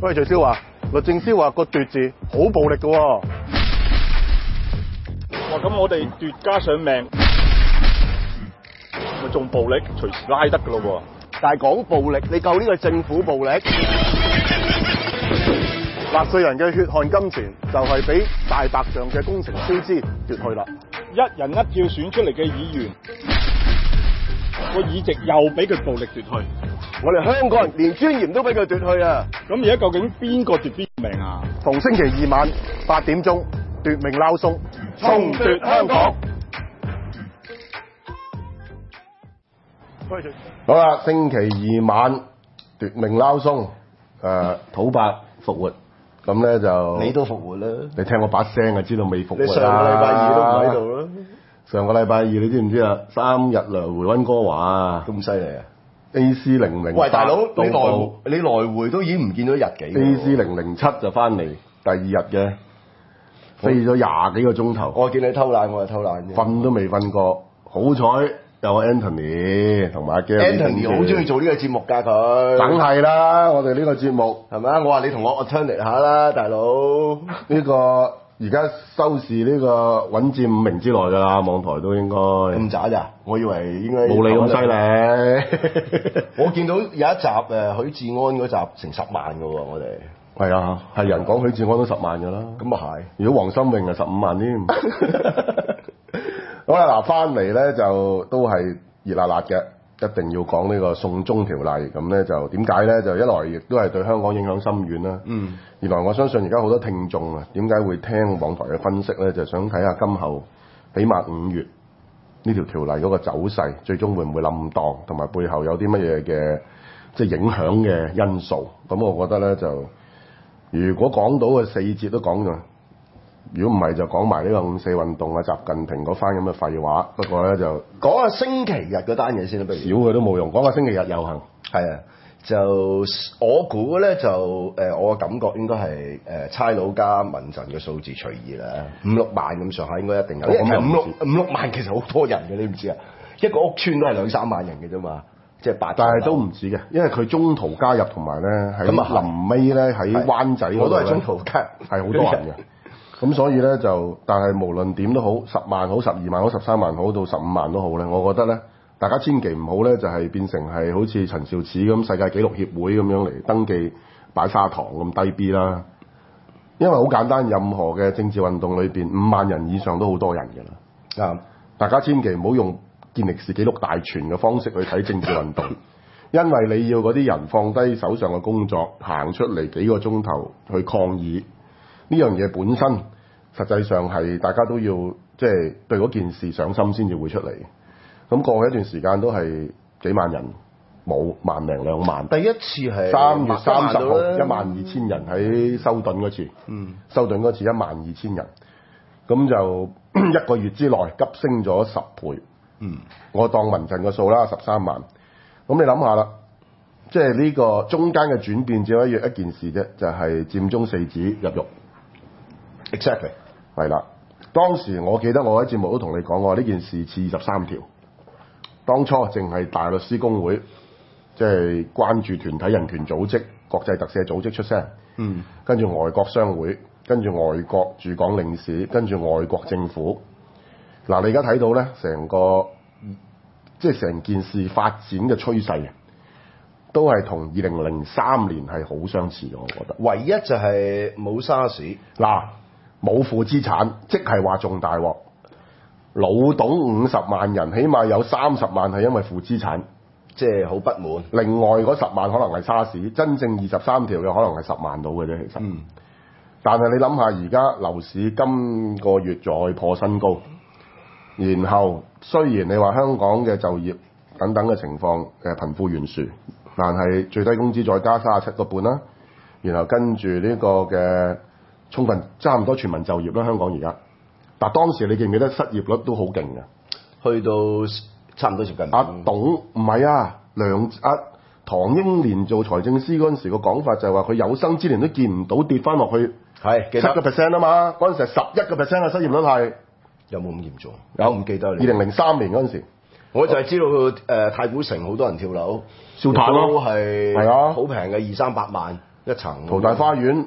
喂，徐少華，律政司話個奪字好暴力㗎喎。 哇！咁我哋奪加上命，咪仲暴力，隨時拉得㗎咯喎。 但係講暴力，你夠呢個政府暴力？ 納稅人嘅血汗金錢就係俾大白象嘅工程超支奪去啦。 一人一票選出嚟嘅議員，個議席又俾佢暴力奪去。 我哋香港人連尊嚴都俾佢奪去啊！ 咁而家究竟邊個奪邊個命啊？ 逢星期二晚8點鐘，奪命撈鬆，重奪香港。 好啦，星期二晚奪命撈鬆，土伯復活，咁咧就你都復活啦！ 你聽我把聲就知道未復活啦。 你上個禮拜二都唔喺度啦。 上個禮拜二你知唔知啊？3日來回溫哥華啊！ 咁犀利啊！ AC008， 喂，大佬，你來回都已經唔見咗日幾。 AC007就翻嚟第二日嘅，飛咗20幾個鐘頭。 我見你偷懶，我係偷懶啫。 瞓都未瞓過，好彩有 Anthony 同埋阿 Anthony 好中意做呢個節目㗎佢。 梗係啦，我哋呢個節目係咪啊？我話你同我 alternate 下啦，大佬。 呢個而家收視呢個穩佔5名之內㗎啦，網台都應該。 咁渣咋？我以為應該冇你咁犀利。 我見到有一集許志安嗰集成10萬㗎喎，我哋。 係啊，係人講許志安都10萬㗎啦。 咁啊係。 如果黃心穎係15萬添。好啦，嗱翻嚟咧就都係熱辣辣嘅，一定要講呢個送中條例。咁咧就點解咧？就一來亦都係對香港影響深遠啦。二來我相信而家好多聽眾啊，點解會聽網台嘅分析咧？就想睇下今後起碼5月呢條條例嗰個走勢，最終會唔會冧檔，同埋背後有啲乜嘢嘅即係影響嘅因素。咁我覺得咧就，如果講到嘅4節都講咗。如果唔係就講埋呢個5.4運動啊，習近平嗰番咁嘅廢話。不過咧就講下星期日嗰單嘢先啦，不如少嘅都冇用。講下星期日遊行。 係啊，就我估咧就我嘅感覺應該係差佬加民陣嘅數字隨意啦，5-6萬咁上下應該一定有。5-6萬其實好多人嘅，你唔知啊？一個屋村都係2-3萬人嘅啫嘛，即係8。 但係都唔止嘅，因為佢中途加入同埋咧喺臨尾咧喺灣仔嗰度， 我都係中途加入， 係好多人嘅。咁所以咧就，但係無論點都好，10萬好、12萬好、13萬好到15萬都好咧，我覺得咧，大家千祈唔好咧，就係變成係好似陳肇始咁世界紀錄協會咁樣嚟登記擺砂糖咁低 B 啦。因為好簡單，任何嘅政治運動裏邊5萬人以上都好多人㗎啦。大家千祈唔好用健力士紀錄大全嘅方式去睇政治運動，因為你要嗰啲人放低手上嘅工作，行出嚟幾個鐘頭去抗議。呢樣嘢本身實際上係大家都要即係對嗰件事上心先至會出嚟。咁過去一段時間都係幾萬人，冇1零2萬。 第一次係 3月30號12000人喺修頓嗰次，修頓嗰次12000人，咁就1個月之內急升咗10倍。我當民陣個數啦，13萬。咁你諗下啦，即係呢個中間嘅轉變只可以一件事啫，就係佔中4子入獄。 Exactly， 係啦。當時我記得我喺節目都同你講過，呢件事似23條。當初淨係大律師公會，即係關注團體人權組織、國際特赦組織出聲，跟住外國商會，跟住外國駐港領事，跟住外國政府。嗱，你而家睇到咧，成個即係成件事發展嘅趨勢，都係同2003年係好相似嘅，我覺得。 唯一就係冇沙士。 嗱，冇負資產，即係話仲大鑊。老董50萬人，起碼有30萬係因為負資產， 即係好不滿。 另外嗰10萬可能係沙士，真正23條嘅可能係10萬到嘅啫，其實。但係你諗下，而家樓市今個月再破新高，然後雖然你話香港嘅就業等等嘅情況貧富懸殊，但係最低工資再加37個半啦，然後跟住呢個嘅充分差唔多全民就業啦，香港而家。但當時你記唔記得失業率都好勁嘅， 去到差唔多接近。 阿董唔係啊，唐英年做財政司嗰陣時個講法就係話佢有生之年都見唔到跌翻落去係 7% 啊嘛，嗰陣時係11%嘅失業率係。 有冇咁嚴重？ 有唔記得啦。 2003年嗰陣時， 我就係知道太古城好多人跳樓， 笑嘆咯， 係係啊， 好平嘅200-300萬。 一層。 淘大花園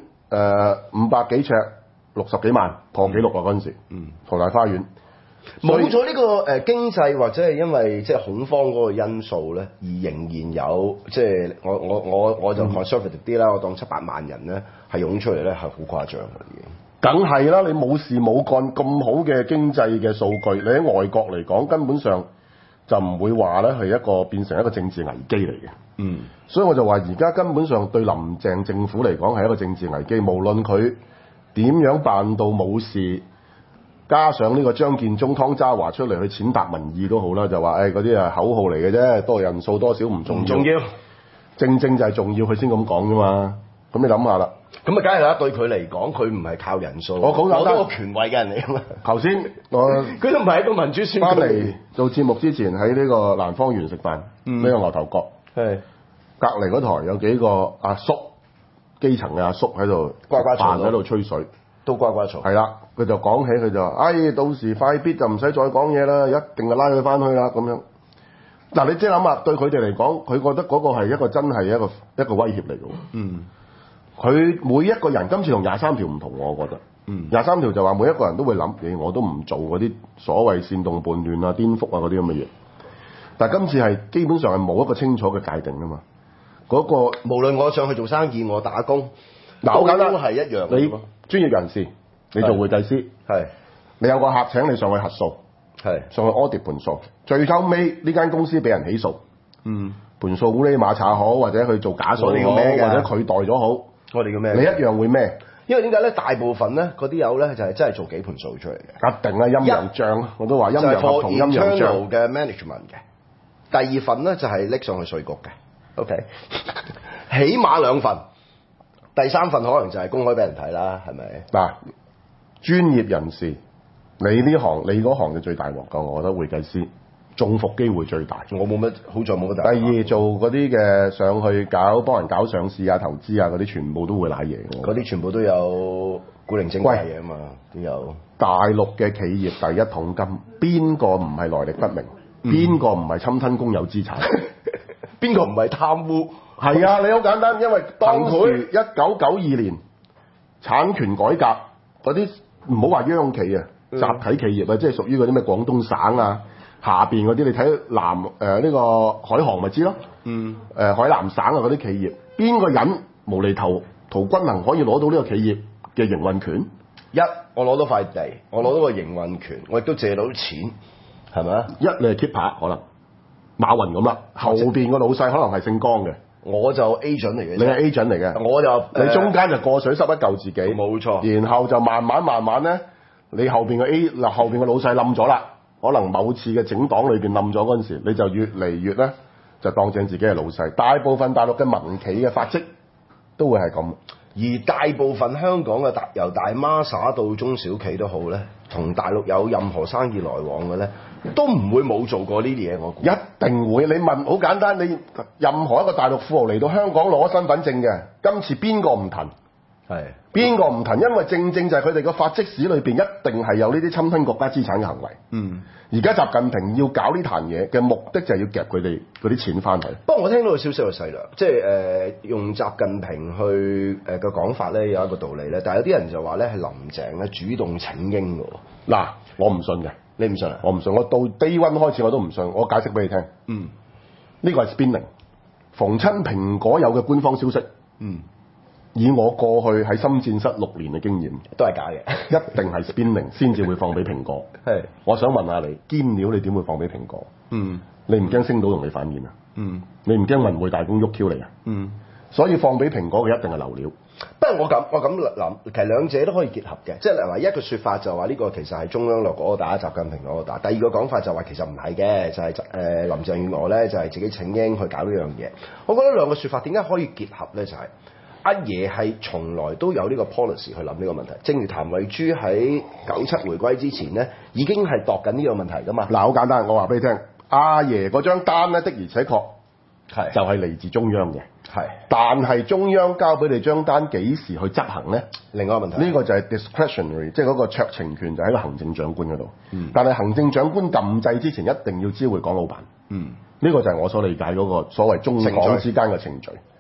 500幾尺，60幾萬破紀錄啊！嗰陣時，淘大花園冇咗呢個經濟或者係因為即係恐慌嗰個因素咧，而仍然有即係我就 conservative 啲啦，我當7-8萬人咧係湧出嚟咧係好誇張嘅已經。 梗係啦，你冇事冇幹咁好嘅經濟嘅數據，你喺外國嚟講根本上就唔會話咧係一個變成一個政治危機嚟嘅。所以我就話而家根本上對林鄭政府嚟講係一個政治危機，無論佢點樣辦到冇事。加上呢個張建宗、湯渣華出嚟去踐踏民意都好啦，就話嗰啲係口號嚟嘅啫，多人數多少唔重要，正就係重要，佢先咁講啫嘛。咁你諗下啦， 咁啊，梗係啦，對佢嚟講，佢唔係靠人數， 我講攞到個權位嘅人嚟㗎嘛。 頭先佢都唔係一個民主選舉。 翻嚟做節目之前喺呢個蘭芳園食飯，呢個牛頭角，隔離嗰台有幾個阿叔，基層嘅阿叔喺度呱呱嘈喺度吹水。 都呱呱嘈。 係啦，佢就講起佢就話，到時快必就唔使再講嘢啦，一定就拉佢翻去啦咁樣。嗱，你即係諗下，對佢哋嚟講，佢覺得嗰個係一個真係一個威脅嚟嘅。佢每一個人今次同23條唔同，我覺得。23條就話每一個人都會諗，我都唔做嗰啲所謂煽動叛亂啊、顛覆啊嗰啲咁嘅嘢。但係今次係基本上係冇一個清楚嘅界定啊嘛。嗰個無論我上去做生意，我打工， 好簡單都係一樣。 你專業人士，你做會計師，你有個客請你上去核數，上去 audit 盤數，最後尾呢間公司俾人起訴，盤數烏哩馬查好，或者去做假數好，或者佢代咗好， 我哋叫咩？ 你一樣會咩？ 因為點解咧？大部分咧嗰啲友咧就係真係做幾盤數出嚟嘅， 一定啦，陰陽帳，我都話陰陽合同、陰陽帳嘅 management 嘅。第二份咧就係拎上去稅局嘅，OK， 起碼2份。第3份可能就係公開俾人睇啦，係咪？ 嗱，專業人士，你嗰行就最大鑊㗎，我覺得會計師中伏機會最大。 我冇乜，好在冇乜大。 第二做嗰啲嘅上去幫人搞上市啊、投資啊嗰啲，全部都會賴嘢。 嗰啲全部都有古靈精怪嘢啊嘛，都有。 大陸嘅企業第一桶金，邊個唔係來歷不明？邊個唔係侵吞公有資產？ 邊個唔係貪污？ 係啊，你好簡單，因為當時1992年產權改革嗰啲，唔好話央企啊，集體企業啊，即係屬於嗰啲咩廣東省啊下邊嗰啲，你睇呢個海航咪知咯，海南省啊嗰啲企業，邊個人無厘頭陶君行可以攞到呢個企業嘅營運權？ 我攞到塊地，我攞到個營運權，我亦都借到錢，係咪啊？ 你係 keeper 可能馬雲咁啦，後邊個老細可能係姓江嘅。 我就 agent 嚟嘅， 你係 agent 嚟嘅， 我就你中間就過水濕一嚿自己， 冇錯。 然後就慢慢咧，你後邊嘅後邊嘅老細冧咗啦，可能某次嘅整黨裏邊冧咗嗰陣時，你就越嚟越咧就當正自己係老細。大部分大陸嘅民企嘅發跡都會係咁， 而大部分香港嘅由大孖沙到中小企都好咧，同大陸有任何生意來往嘅咧，都唔會冇做過呢啲嘢。我估一定會。你問好簡單，你任何一個大陸富豪嚟到香港攞身份證嘅，今次邊個唔騰？係邊個唔騰？因為正就係佢哋個發跡史裏邊一定係有呢啲侵吞國家資產嘅行為。而家習近平要搞呢壇嘢嘅目的就係要夾佢哋嗰啲錢翻去。 不過我聽到個消息係細量，即係用習近平去嘅講法咧，有一個道理咧，但係有啲人就話咧係林鄭咧主動請纓嘅。 嗱，我唔信嘅。 你唔信啊？ 我唔信，我到 day one 開始我都唔信。我解釋俾你聽。呢個係 spinning。逢親蘋果有嘅官方消息。以我過去喺深圳室6年嘅經驗， 都係假嘅， 一定係 spinning 先至會放俾蘋果。我想問下你，堅料你點會放俾蘋果？你唔驚星島同你反面啊？你唔驚文匯大公喐 Q 你啊？所以放俾蘋果嘅一定係流料。 不過我咁諗，其實兩者都可以結合嘅，即係例如話一個説法就話呢個其實係中央落嗰個打，習近平嗰個打。第二個講法就話其實唔係嘅，就係林鄭月娥咧就係自己請纓去搞呢樣嘢。我覺得兩個説法點解可以結合咧？就係阿爺係從來都有呢個 policy 去諗呢個問題。正如譚慧珠喺97回歸之前咧，已經係度緊呢個問題噶嘛。 嗱，好簡單，我話俾你聽，阿爺嗰張單咧的而且確就係嚟自中央嘅。但係中央交俾你張單幾時去執行咧？另外一個問題，呢個就係 discretionary， 即係嗰個酌情權就喺個行政長官嗰度。但係行政長官撳掣之前一定要知會港老闆。呢個就係我所理解嗰個所謂中港之間嘅程序。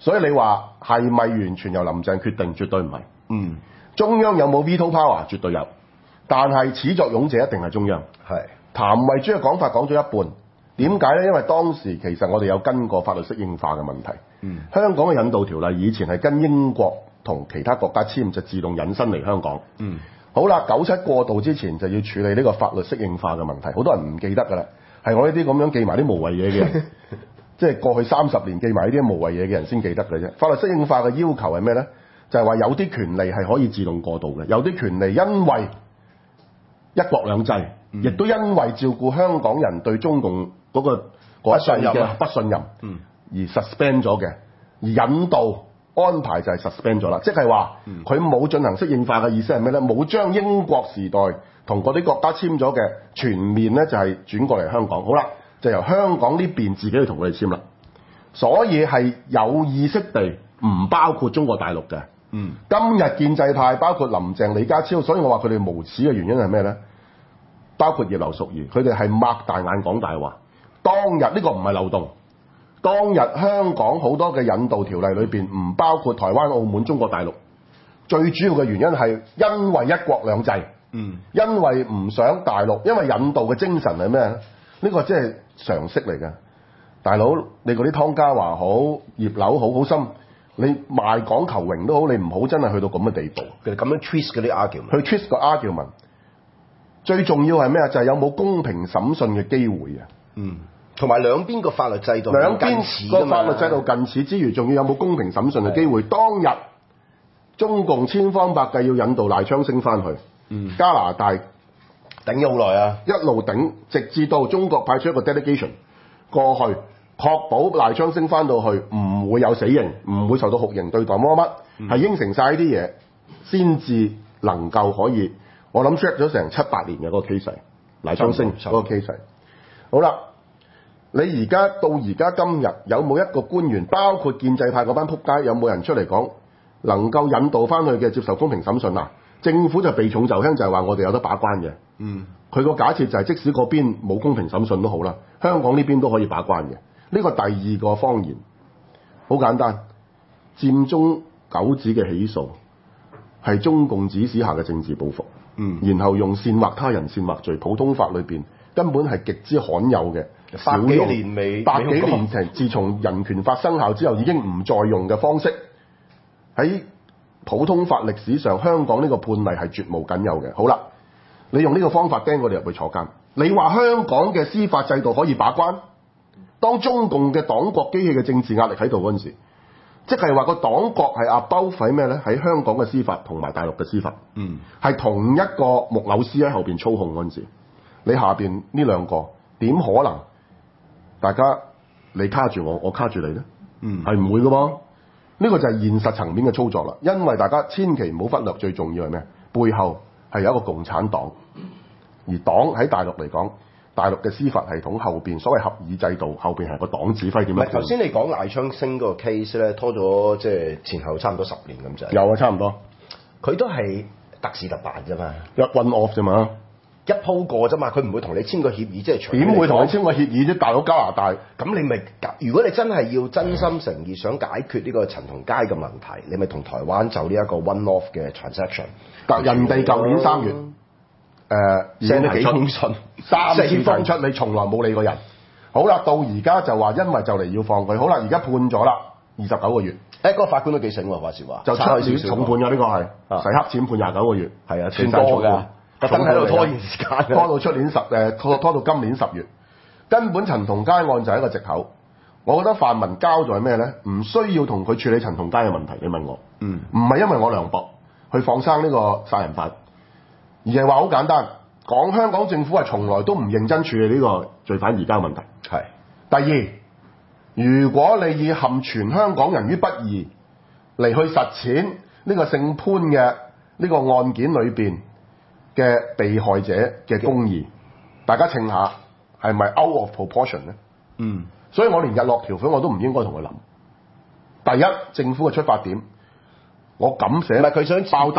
所以你話係咪完全由林鄭決定？絕對唔係。 嗯， 中央有冇 veto power？絕對有，但係始作俑者一定係中央。 係。 譚慧珠嘅講法講咗一半，點解呢？因為當時其實我哋有跟過法律適應化嘅問題。香港嘅引渡條例以前係跟英國同其他國家簽，就自動引申嚟香港。好啦，97過渡之前就要處理呢個法律適應化嘅問題，好多人唔記得㗎啦，係我呢啲咁樣記埋啲無謂嘢嘅人，即係過去30年記埋呢啲無謂嘢嘅人先記得嘅啫。法律適應化嘅要求係咩呢？就係話有啲權利係可以自動過渡嘅，有啲權利因為一國兩制，亦都因為照顧香港人對中共嗰個嗰一世嘅不信任，而 suspend 咗嘅，而引渡安排就係 suspend 咗啦，即係話佢冇進行適應化嘅意思係咩呢？冇將英國時代同嗰啲國家簽咗嘅全面呢，就係轉過嚟香港。好啦，就由香港呢邊自己去同佢哋簽啦，所以係有意識地唔包括中國大陸嘅。今日建制派包括林鄭、李家超，所以我話佢哋無恥嘅原因係咩呢？包括葉劉淑儀，佢哋係擘大眼講大話。當日呢個唔係漏洞，當日香港好多嘅引渡條例裏邊唔包括台灣、澳門、中國大陸，最主要嘅原因係因為一國兩制，因為唔想大陸，因為引渡嘅精神係咩呢？呢個即係常識嚟嘅。大佬，你嗰啲湯家驊好、葉劉好心。你賣港求榮都好，你唔好真係去到咁嘅地步。 佢哋咁樣 twist 嗰啲 argument， 去 twist 個 argument。最重要係咩啊？就係有冇公平審訊嘅機會啊。 同埋兩邊個法律制度兩邊個法律制度近似之餘，仲要有冇公平審訊嘅機會。當日中共千方百計要引渡賴昌星翻去，加拿大頂咗好耐啊， 一路頂，直至到中國派出一個 delegation 過去。確保賴昌星翻到去唔會有死刑，唔會受到酷刑對待乜，係應承晒呢啲嘢，先至能夠可以。我諗 check 咗成7-8年嘅嗰個 case， 賴昌星嗰個 case。好啦，你而家到而家今日有冇一個官員，包括建制派嗰班仆街，有冇人出嚟講能夠引渡翻去嘅接受公平審訊啊？政府就避重就輕，就係話我哋有得把關嘅。佢個假設就係即使嗰邊冇公平審訊都好啦，香港呢邊都可以把關嘅。呢個第二個謊言，好簡單，佔中九子嘅起訴係中共指使下嘅政治報復，然後用煽惑他人煽惑罪，普通法裏邊根本係極之罕有嘅， 百幾年前，自從人權法生效之後已經唔再用嘅方式，喺普通法歷史上，香港呢個判例係絕無僅有嘅。好啦，你用呢個方法釘我哋入去坐監，你話香港嘅司法制度可以把關？當中共嘅黨國機器嘅政治壓力喺度嗰陣時，即係話個黨國係 above 咩呢？喺香港嘅司法同埋大陸嘅司法，係同一個木偶師喺後邊操控嗰陣時，你下邊呢兩個點可能？大家你卡住我，我卡住你呢？係唔會㗎噃。呢個就係現實層面嘅操作啦。因為大家千祈唔好忽略，最重要係咩？背後係有一個共產黨，而黨喺大陸嚟講。大陸嘅司法系統後邊所謂合議制度後邊係個黨指揮點樣？唔係頭先你講賴昌星嗰個 case 咧，拖咗即係前後差唔多10年咁滯。 有啊，差唔多。佢都係特事特辦啫嘛， 一 one off 啫嘛， 一鋪過啫嘛，佢唔會同你簽個協議，即係點會同你簽個協議啫？大佬加拿大， 咁你咪如果你真係要真心誠意想解決呢個陳同佳嘅問題，你咪同台灣就呢一個 one off 嘅 transaction。但人哋舊年3月。 寫咗幾封信 ，3次提出，你從來冇理過人。好啦，到而家就話因為就嚟要放佢，好啦，而家判咗啦，29個月。 嗰個法官都幾醒喎，話時話。 就出年重判㗎，呢個係洗黑錢判29個月。 係啊，算多㗎。特登喺度拖延時間， 拖到出年拖到今年10月。根本陳同佳案就係一個藉口。我覺得泛民交代咩咧？唔需要同佢處理陳同佳嘅問題。你問我，唔係因為我涼薄去放生呢個殺人犯。而係話好簡單，講香港政府係從來都唔認真處理呢個罪犯移交問題。 係。 第二，如果你以陷全香港人於不義嚟去實踐呢個姓潘嘅呢個案件裏邊嘅被害者嘅公義，大家稱下係咪 out of proportion 呢？所以我連日落條款我都唔應該同佢諗。第一，政府嘅出發點，我敢寫， 唔係佢想爆單。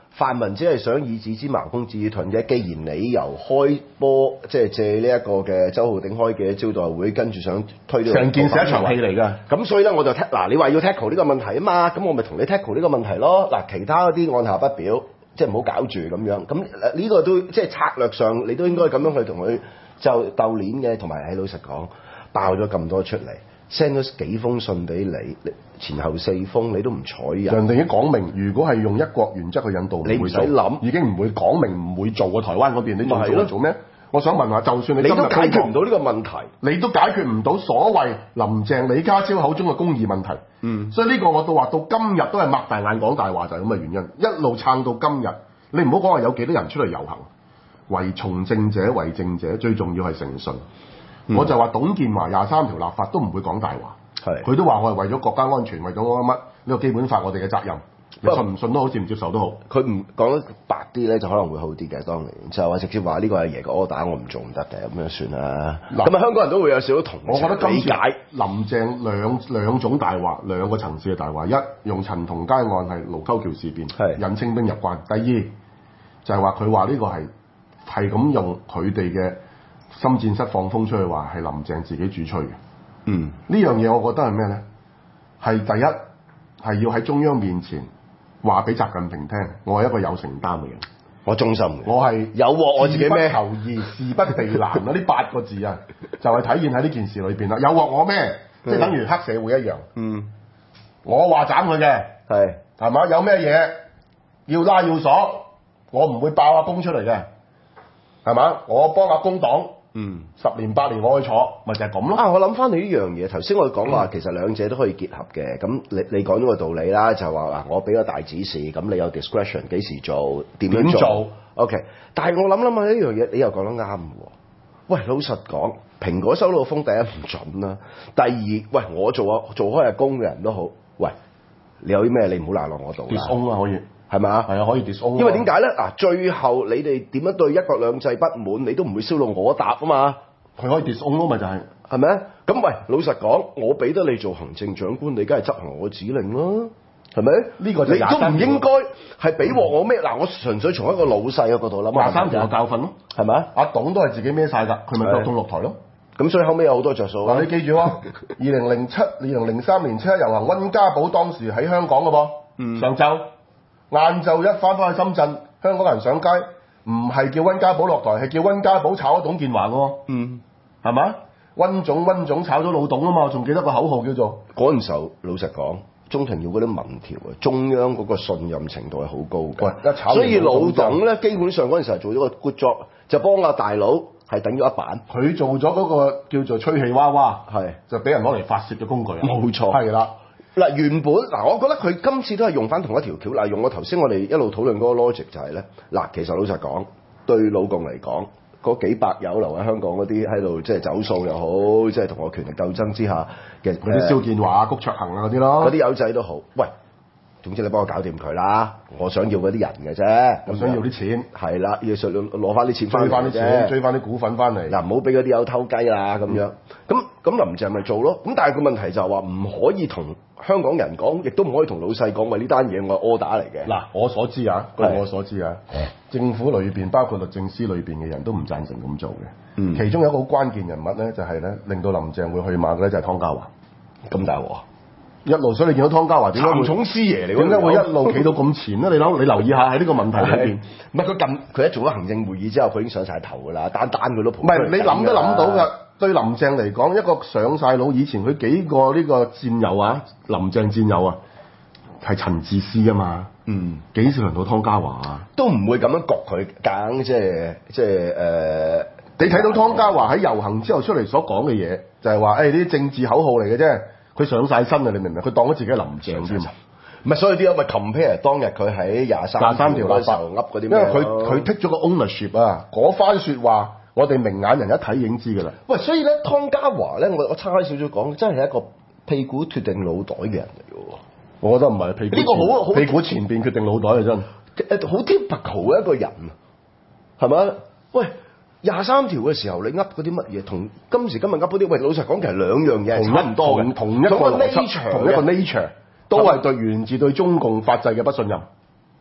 泛民只係想以子之矛攻子之盾啫。既然你由開波即係借呢一個嘅周浩鼎開嘅招待會，跟住想推呢個成件事一場戲嚟㗎。 咁所以咧我就你話要 tackle 呢個問題啊嘛，咁我咪同你 tackle 呢個問題咯。嗱，其他嗰啲按下不表，即係唔好搞住咁樣。咁呢個都即係策略上，你都應該咁樣去同佢就鬥鏈嘅。同埋喺老實講，爆咗咁多出嚟 ，send 咗幾封信俾你，前後4封你都唔睬人。 人哋已經講明，如果係用一國原則去引導， 你唔使諗， 已經唔會講明唔會做喎。台灣嗰邊你仲做做咩？我想問下，就算你今日都解決唔到呢個問題， 你都解決唔到所謂林鄭李家超口中嘅公義問題。所以呢個我到話到今日都係擘大眼講大話，就係咁嘅原因。一路撐到今日，你唔好講話有幾多人出嚟遊行，為從政者為政者，最重要係誠信。我就話董建華23條立法都唔會講大話，佢都話我係為咗國家安全，為咗乜呢個基本法我哋嘅責任。你信唔信都好，接唔接受都好。 佢唔講得白啲咧，就可能會好啲嘅。當年就話直接話呢個係爺個 order，我唔做唔得嘅，咁樣算啦。咁啊，香港人都會有少少同情。 我覺得今次理解林鄭兩種大話，兩個層次嘅大話。一用陳同佳案係盧溝橋事變，引清兵入關。第二就係話佢話呢個係咁用佢哋嘅心戰室放風出去話係林鄭自己主吹嘅。呢樣嘢我覺得係咩咧？係第一係要喺中央面前話俾習近平聽，我係一個有承擔嘅人， 我忠心嘅， 我係有鑊我自己孭， 志不求易，事不避難啊！呢8個字啊，就係體現喺呢件事裏邊啦。有鑊我孭，即係等於黑社會一樣。我話斬佢嘅，係嘛？有咩嘢要拉要鎖，我唔會爆阿公出嚟嘅，係嘛？我幫阿公擋。10年8年我去坐，咪就係咁咯。 我諗翻你呢樣嘢，頭先我講話其實兩者都可以結合嘅。咁你講咗個道理啦，就係話我俾個大指示，咁你有 discretion 幾時做，點樣做 ？OK。但係我諗下呢樣嘢，你又講得啱喎。喂，老實講，蘋果收到風，第一唔準啦，第二，喂，我做開阿公嘅人都好，喂，你有啲咩你唔好賴落我度啦。 disown 啊，可以。 係嘛？ 係啊，可以 disown。 因為點解咧？最後你哋點樣對一國兩制不滿，你都唔會燒到我答啊嘛。 佢可以 disown 咯，咪就係咪啊？咁喂，老實講，我俾得你做行政長官，你梗係執行我指令啦，係咪？ 呢個就你都唔應該係俾鑊我咩？我純粹從一個老細嘅角度諗 ，23條嘅教訓咯， 係咪？ 阿董都係自己孭晒㗎，佢咪腳痛落台咯。 咁所以後尾有好多着數。 你記住喎，2003年7·1遊行，溫家寶當時喺香港嘅噃，上晝。晏晝一翻去深圳，香港人上街，唔係叫溫家寶落台，係叫溫家寶炒咗董建華嘅喎。係嘛？溫總炒咗老董啊嘛，仲記得個口號叫做嗰陣時候，老實講，鍾庭耀嗰啲民調啊，中央嗰個信任程度係好高嘅。所以老董咧，基本上嗰陣時候做咗個 good job，就幫阿大佬係等咗一板。 佢做咗嗰個叫做吹氣娃娃，就俾人攞嚟發泄嘅工具。 冇錯， 係啦。 原本我覺得佢今次都係用翻同一條橋。用我頭先我哋一路討論嗰個 logic 就係咧，其實老實講，對老共嚟講，嗰幾百友留喺香港嗰啲喺度即係走數又好，即係同我權力鬥爭之下嘅嗰啲蕭建華、谷卓衡啊嗰啲咯， 嗰啲友仔都好。喂，總之你幫我搞掂佢啦，我想要嗰啲人嘅啫， 我想要啲錢， 係啦，要攞翻啲錢翻嚟， 追翻啲錢，追翻啲股份翻嚟。 唔好俾嗰啲友偷雞啦咁樣。咁林鄭咪做咯。咁但係個問題就係話唔可以同香港人講，亦都唔可以同老細講，喂，呢單嘢我係 order 嚟嘅。 我所知啊，據我所知啊，政府裏邊包括律政司裏邊嘅人都唔贊成咁做嘅。其中有一個好關鍵人物咧，就係咧令到林鄭會去馬嘅咧，就係湯家驊。咁大鑊一路，所以你見到湯家驊點解會重師爺嚟？ 點解會一路企到咁前咧？你留意下喺呢個問題裏邊。 唔係佢一做咗行政會議之後，佢已經上晒頭㗎啦，單佢都唔係你諗都諗到㗎。對林鄭嚟講，一個上晒腦，以前佢幾個呢個戰友啊，林鄭戰友啊，係陳智思啊嘛。幾時輪到湯家驊啊？ 都唔會咁樣焗佢揀，即係你睇到湯家驊喺遊行之後出嚟所講嘅嘢，就係話呢啲政治口號嚟嘅啫。佢上晒身啊！你明唔明？佢當咗自己係林鄭添。 唔係，所以啲人咪 compare 當日佢喺23條嗰時候噏嗰啲咩？ 因為佢剔咗個 ownership 啊，嗰番説話，我哋明眼人一睇已經知㗎啦。 喂，所以咧，湯家驊咧，我差開少少講，真係一個屁股決定腦袋嘅人嚟嘅喎。 我覺得唔係屁股，呢個好屁股前邊決定腦袋啊！真好 typical 嘅一個人，係咪？喂，23條嘅時候你噏嗰啲乜嘢，同今時今日噏嗰啲，喂，老實講其實兩樣嘢係差唔多嘅， 同一個 nature，都係源自對中共法制嘅不信任。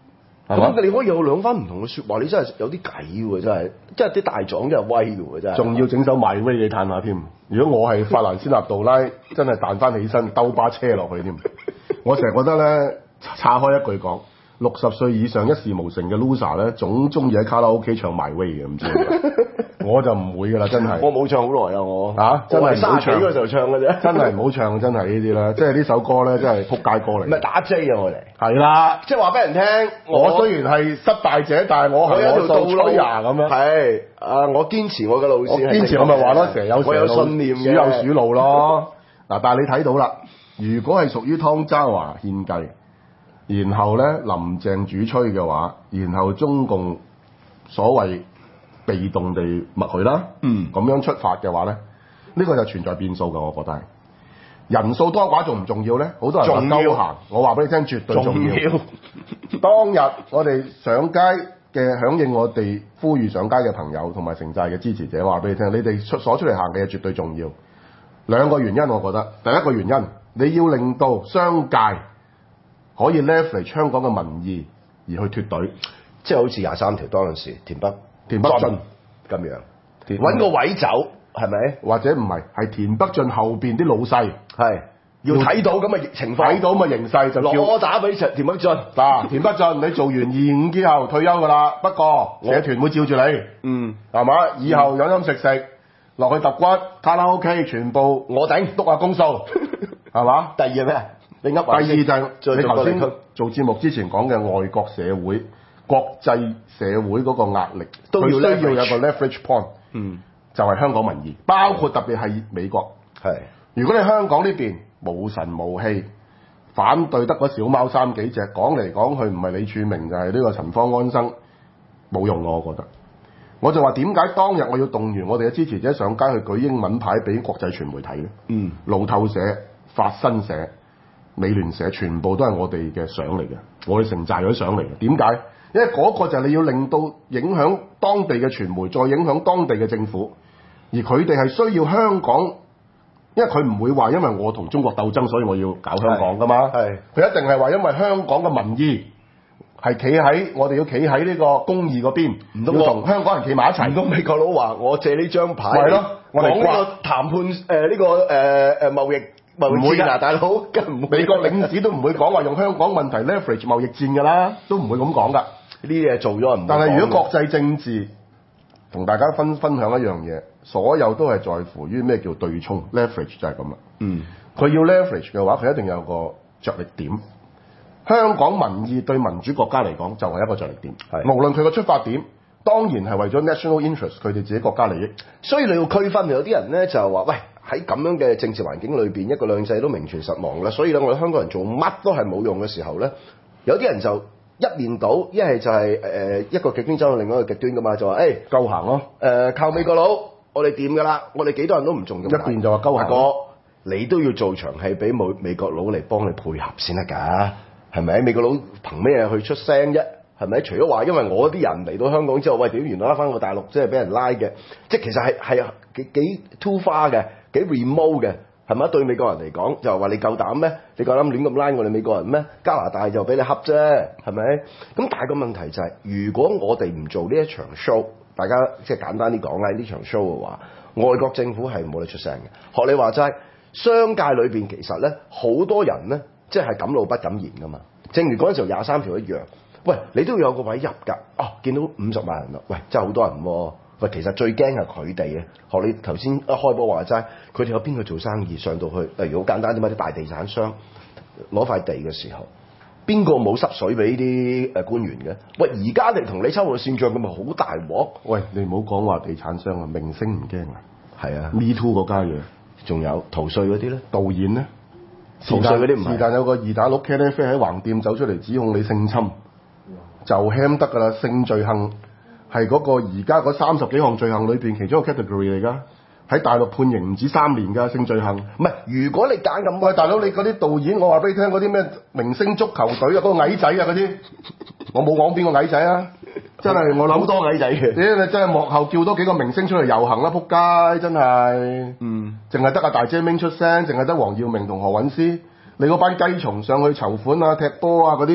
咁你可以有兩番唔同嘅説話，你真係有啲計喎，真係啲大狀真係威嘅喎，真係。 仲要整首賣威你嘆下添。如果我係法蘭斯納杜拉，真係彈翻起身兜巴車落去添。我成日覺得咧，岔開一句講，60歲以上一事無成嘅 loser 咧，總中意喺卡拉 OK 唱賣威嘅，唔知點解。我就唔會㗎啦，真係。 我冇唱好耐啊，我真係唔好唱。 30幾嗰時候唱嘅啫。 真係唔好唱，真係呢啲啦，即係呢首歌咧，真係撲街歌嚟。 唔係打 J 啊，我哋。 係啦， 即係話俾人聽， 我雖然係失敗者，但係我係有條道路啊咁樣。 係我堅持我嘅路線。 我堅持我咪話咯，成日有我有信念嘅， 鼠有鼠路咯。嗱，但係你睇到啦，如果係屬於湯渣華獻計，然後咧林鄭主吹嘅話，然後中共所謂被動地默許啦，咁樣出發嘅話咧，呢個就存在變數嘅，我覺得係。人數多寡重唔重要咧？好多人話鳩行，我話俾你聽，絕對重要。當日我哋上街嘅響應我哋呼籲上街嘅朋友同埋城寨嘅支持者，話俾你聽，你哋所出嚟行嘅嘢絕對重要。兩個原因，我覺得第一個原因，你要令到商界可以 leverage 香港嘅民意而去脫隊， 即係好似23條當陣時田北俊咁樣，揾個位走係咪？ 或者唔係，係田北俊後邊啲老細係要睇到咁嘅情況， 睇到咁嘅形勢就叫攞打俾田北俊。 嗱，田北俊你做完25之後退休㗎啦，不過社團會照住你，係嘛？以後飲飲食食落去揼骨卡拉 OK 全部我頂督下公數，係嘛？ 第二係咩？你噏第二就係你頭先做節目之前講嘅外國社會、國際社會嗰個壓力，佢需要有個 leverage point，就係香港民意，包括特別係美國。 係， 如果你香港呢邊冇神冇氣，反對得嗰小貓3幾隻，講嚟講去唔係李柱銘就係呢個陳方安生，冇用我覺得。我就話點解當日我要動員我哋嘅支持者上街去舉英文牌俾國際傳媒睇咧？路透社、法新社、美聯社全部都係我哋嘅相嚟嘅，我哋城寨嗰啲相嚟嘅。點解？因為嗰個就係你要令到影響當地嘅傳媒，再影響當地嘅政府，而佢哋係需要香港，因為佢唔會話因為我同中國鬥爭，所以我要搞香港噶嘛。係，佢一定係話因為香港嘅民意係企喺我哋要企喺呢個公義嗰邊，要同香港人企埋一齊。 唔通美國佬話我借呢張牌係咯，我哋講呢個談判呢個貿易戰啊，大佬， 美國領事都唔會講話用香港問題 leverage 貿易戰㗎啦，都唔會咁講㗎。 呢啲嘢做咗唔。 但係如果國際政治同大家分享一樣嘢，所有都係在乎於咩叫對沖 leverage 就係咁啦。佢要 leverage 嘅話，佢一定有個着力點。香港民意對民主國家嚟講就係一個着力點，無論佢個出發點，當然係為咗 national interest 佢哋自己國家利益。 所以你要區分，有啲人咧就話：喂，喺咁樣嘅政治環境裏邊，一國兩制都名存實亡啦。所以咧，我哋香港人做乜都係冇用嘅時候咧，有啲人就一面倒，一係就係一個極端走到另外一個極端噶嘛，就話夠行咯， 靠美國佬，我哋掂噶啦，我哋幾多人都唔中咁。 一邊就話夠行， 哥你都要做場戲俾美國佬嚟幫你配合先得㗎。係咪？美國佬憑咩去出聲啫？係咪？除咗話因為我啲人嚟到香港之後，喂，點原來翻個大陸即係俾人拉嘅，即係其實係幾 too far 嘅，幾 remote 嘅，係咪？對美國人嚟講就話你夠膽咩？你夠膽亂咁拉我哋美國人咩？加拿大就俾你恰啫，係咪？咁但係個問題就係，如果我哋唔做呢一場 show， 大家即係簡單啲講啦，呢場 show 嘅話，外國政府係冇得出聲嘅。學你話齋，商界裏邊其實咧好多人咧。即係敢怒不敢言㗎嘛，正如嗰陣時候23條一樣。喂，你都要有個位入㗎。見到50萬人啦，喂，真係好多人喎。喂，其實最驚係佢哋嘅。學你頭先一開波話齋，佢哋有邊個做生意上到去？例如好簡單啫嘛，啲大地產商攞塊地嘅時候，邊個冇濕水俾啲官員嘅？喂，而家你同你秋後算賬咁咪好大鑊？ 喂，你唔好講話地產商啊，明星唔驚啊。 係啊 ，Me Too 嗰家嘢， 仲有逃稅嗰啲咧， 導演咧。 逃稅嗰啲唔係， 是但有個二打六茄喱啡喺橫店走出嚟指控你性侵，就輕得㗎啦。性罪行係嗰個而家嗰30幾項罪行裏邊其中一個 category 嚟㗎。喺大陸判刑唔止3年㗎，性罪行。 唔係，如果你揀咁， 喂大佬，你嗰啲導演，我話俾你聽，嗰啲咩明星足球隊啊，嗰個矮仔啊嗰啲，我冇講邊個矮仔啊，真係我諗好多矮仔嘅。 你真係幕後叫多幾個明星出嚟遊行啦，仆街真係。淨係得阿大姐明出聲，淨係得黃耀明同何韻詩，你嗰班雞蟲上去籌款啊、踢波啊嗰啲，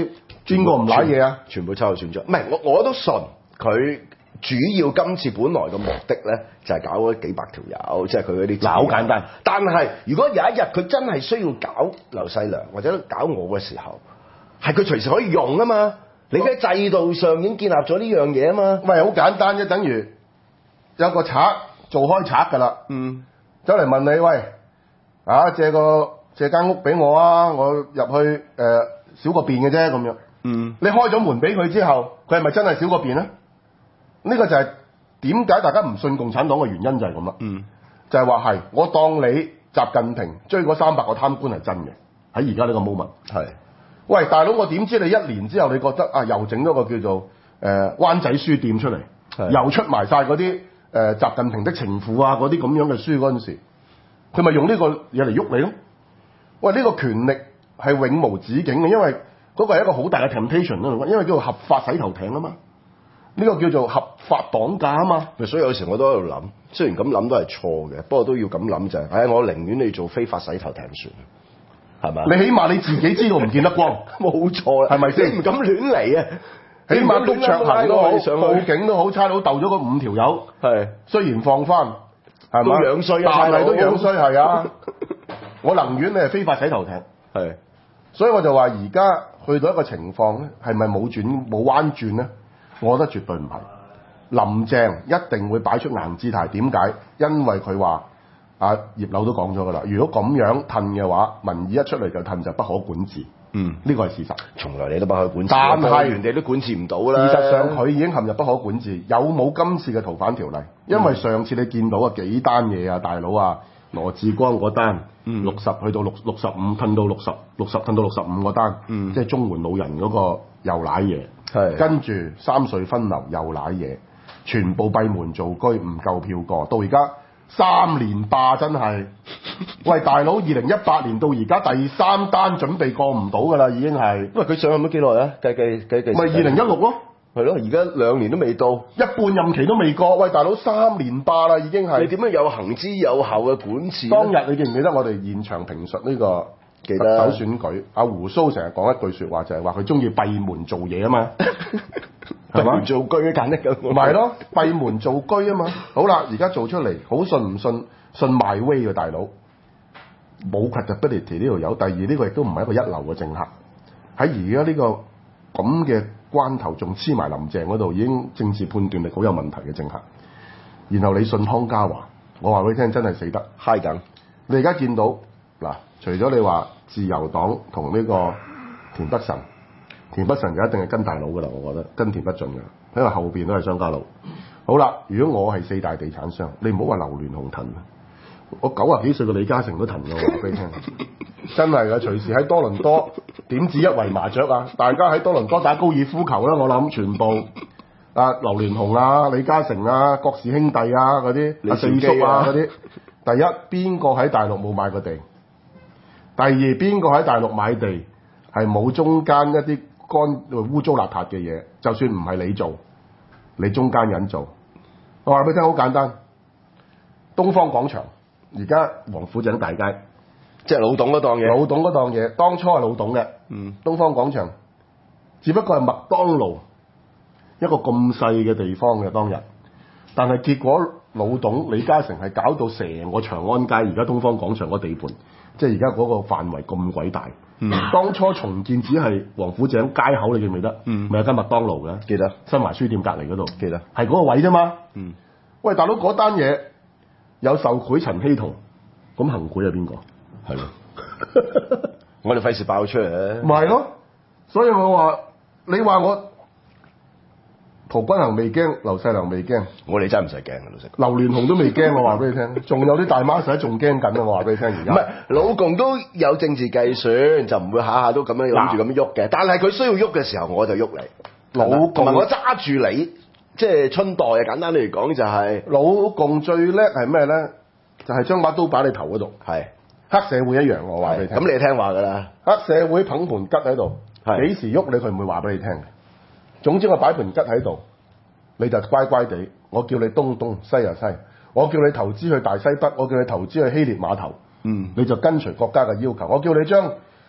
邊個唔賴嘢啊？ 全部秋後算賬。唔係我都信佢主要今次本來嘅目的咧，就係搞嗰幾百條友，即係佢嗰啲。 好簡單。 但係如果有一日佢真係需要搞劉細良或者搞我嘅時候，係佢隨時可以用啊嘛。你喺制度上已經建立咗呢樣嘢啊嘛。 唔係好簡單啫，等於有個賊做開賊㗎啦。走嚟問你喂，借間屋俾我啊，我入去小個便嘅啫咁樣。你開咗門俾佢之後，佢係咪真係小個便咧？呢個就係點解大家唔信共產黨嘅原因就係咁啦。就係話係我當你習近平追嗰300個貪官係真嘅，喺而家呢個 moment。係。喂，大佬，我點知你1年之後你覺得啊，又整咗個叫做灣仔書店出嚟，又出埋晒嗰啲習近平的情婦啊嗰啲咁樣嘅書嗰陣時，佢咪用呢個嘢嚟喐你咯？喂，呢個權力係永無止境嘅，因為嗰個係一個好大嘅 temptation 啦，因為叫做合法洗頭艇啊嘛，呢個叫做合法綁架啊嘛。 所以有時我都喺度諗，雖然咁諗都係錯嘅，不過都要咁諗就係，我寧願你做非法洗頭艇算。係咪？ 你起碼你自己知道唔見得光， 冇錯啦， 係咪先？ 你唔敢亂嚟啊！ 起碼督卓行都好，報警都好，差佬鬥咗嗰5條友， 係雖然放翻，係都樣衰啊， 但係都樣衰係啊！我寧願你係非法洗頭艇， 係， 所以我就話而家去到一個情況咧，係咪冇彎轉咧？我覺得絕對唔係。林鄭一定會擺出硬姿態，點解？因為佢話。葉劉都講咗㗎啦，如果咁樣褪嘅話，民意一出嚟就褪就不可管治。呢個係事實。從來你都不可管治，但係原地都管治唔到啦。事實上佢已經陷入不可管治。有冇今次嘅逃犯條例？因為上次你見到幾單嘢啊，大佬啊，羅致光嗰單60去到65，褪到60褪到65嗰單，即係綜援老人嗰個又賴嘢，跟住三隧分流又賴嘢，全部閉門造居，唔夠票過，到而家。3連霸真係，喂大佬，2018年到而家第3單準備過唔到㗎啦，已經係。因為佢上任咗幾耐啊？計。咪2016咯。係咯，而家2年都未到，一半任期都未過。喂大佬，3連霸啦已經係。你點樣有行之有效嘅管治？當日你記唔記得我哋現場評述呢個特首選舉？阿胡蘇成日講一句説話，就係話佢中意閉門做嘢啊嘛。閉門造車簡得咁，唔係咯，閉門造車啊嘛。好啦，而家做出嚟，好信唔信？信 my way 嘅大佬，冇 credibility 呢條友。第二呢個亦都唔係一個一流嘅政客。喺而家呢個咁嘅關頭，仲黐埋林鄭嗰度，已經政治判斷力好有問題嘅政客。然後你信湯家驊，我話俾你聽，真係死得嗨緊。你而家見到嗱，除咗你話自由黨同呢個田北辰。田北辰就一定係跟大佬㗎啦，我覺得跟田北俊㗎，因為後邊都係商家佬。好啦，如果我係4大地產商，你唔好話劉鑾雄騰，我90幾歲嘅李嘉誠都騰㗎，我話俾你聽，真係㗎，隨時喺多倫多點止一圍麻雀啊！大家喺多倫多打高爾夫球啦，我諗全部劉鑾雄啊、李嘉誠啊、郭氏兄弟啊嗰啲、阿四叔啊嗰啲，第一邊個喺大陸冇買過地？第二邊個喺大陸買地係冇中間一啲污糟邋遢嘅嘢，就算唔係你做，你中間人做。我話俾你聽，好簡單。東方廣場而家王府井大街，即係老董嗰檔嘢。老董嗰檔嘢，當初係老董嘅。東方廣場，只不過係麥當勞一個咁細嘅地方嘅當日，但係結果老董李嘉誠係搞到成個長安街，而家東方廣場個地盤，即係而家嗰個範圍咁鬼大。當初重建只係王府井街口，你記唔記得？咪有間麥當勞嘅，記得。新華書店隔離嗰度，記得。係嗰個位啫嘛。喂，大佬嗰單嘢有受賄陳希同，咁行賄係邊個？係咯。我哋費事爆出嚟咧。唔係咯，所以我話你話我陶君行未驚，劉細良未驚，我哋真係唔使驚嘅，老實。劉鑾雄都未驚，我話俾你聽，仲有啲大媽仔仲驚緊啊！我話俾你聽，而家唔係老共都有政治計算，就唔會下下都咁樣諗住咁喐嘅。但係佢需要喐嘅時候，我就喐你。老共同埋我揸住你，即係春袋啊！簡單嚟講就係老共最叻係咩咧？就係將把刀擺你頭嗰度。係黑社會一樣，我話俾你聽。咁你聽話㗎啦。黑社會捧盤吉喺度，幾時喐你佢唔會話俾你聽嘅。總之我擺盤吉喺度，你就乖乖地。我叫你東東西又西，我叫你投資去大西北，我叫你投資去希臘碼頭，你就跟隨國家嘅要求。我叫你將